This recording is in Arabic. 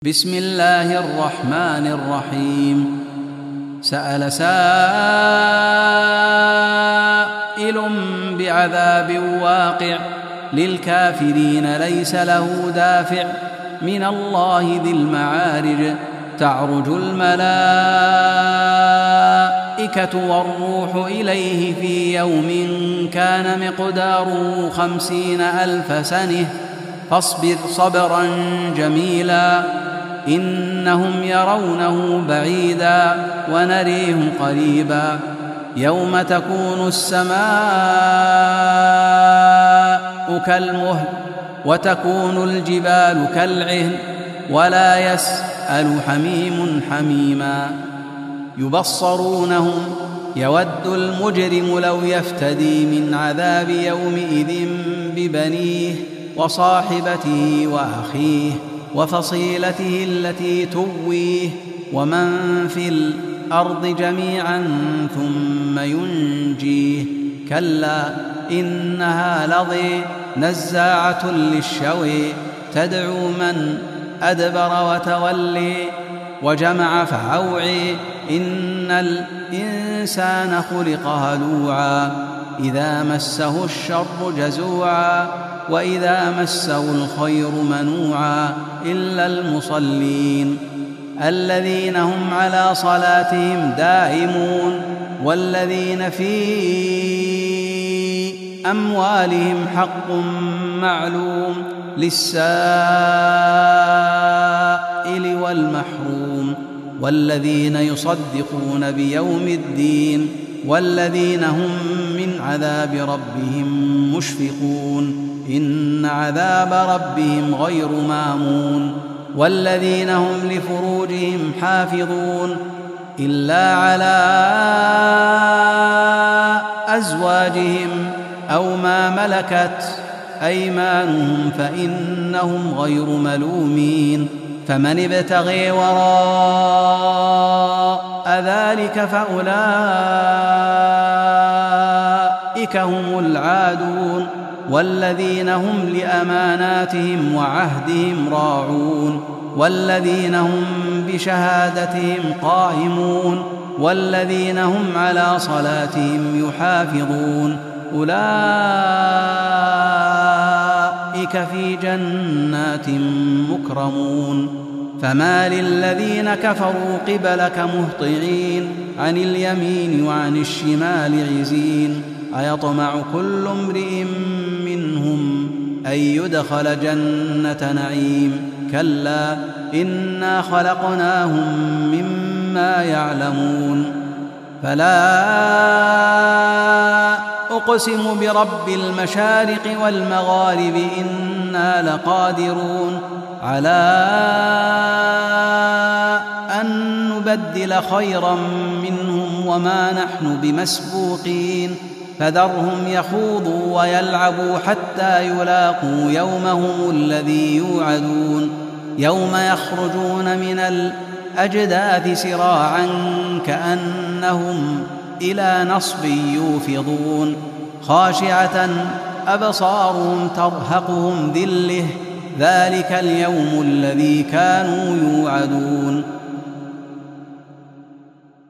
بسم الله الرحمن الرحيم. سأل سائل بعذاب واقع للكافرين ليس له دافع من الله ذي المعارج. تعرج الملائكة والروح إليه في يوم كان مقداره 50,000 سنة فاصبر صبرا جميلا إنهم يرونه بعيدا ونريه قريبا. يوم تكون السماء كالمهل وتكون الجبال كالعهن ولا يسأل حميم حميما. يبصرونهم يود المجرم لو يفتدي من عذاب يومئذ ببنيه وصاحبته وأخيه وفصيلته التي تؤويه ومن في الأرض جميعا ثم ينجيه. كلا إنها لظى نزاعة للشوى تدعو من أدبر وتولي وجمع فأوعي. إن الإنسان خلق هلوعا إذا مسه الشر جزوعا وإذا مسه الخير منوعا إلا المصلين الذين هم على صلاتهم دائمون والذين في أموالهم حق معلوم للسائل والمحروم والذين يصدقون بيوم الدين والذين هم من عذاب ربهم مشفقون إن عذاب ربهم غير مامون. والذين هم لفروجهم حافظون إلا على أزواجهم أو ما ملكت أيمانهم فإنهم غير ملومين. فمن ابتغي وراء ذلك فأولئك هم العادون والذين هم لأماناتهم وعهدهم راعون والذين هم بشهادتهم قائمون والذين هم على صلاتهم يحافظون أولئك في جنات مكرمون. فما للذين كفروا قبلك مهطعين عن اليمين وعن الشمال عزين. أيطمع كل امرئ منهم أن يدخل جنة نعيم كلا إنا خلقناهم مما يعلمون. فلا أقسم برب المشارق والمغارب إنا لقادرون على أن نبدل خيرا منهم وما نحن بمسبوقين. فذرهم يخوضوا ويلعبوا حتى يلاقوا يومهم الذي يوعدون يوم يخرجون من الأجداث سراعا كأنهم إلى نصب يوفضون خاشعة أبصارهم ترهقهم ذلة ذلك اليوم الذي كانوا يوعدون.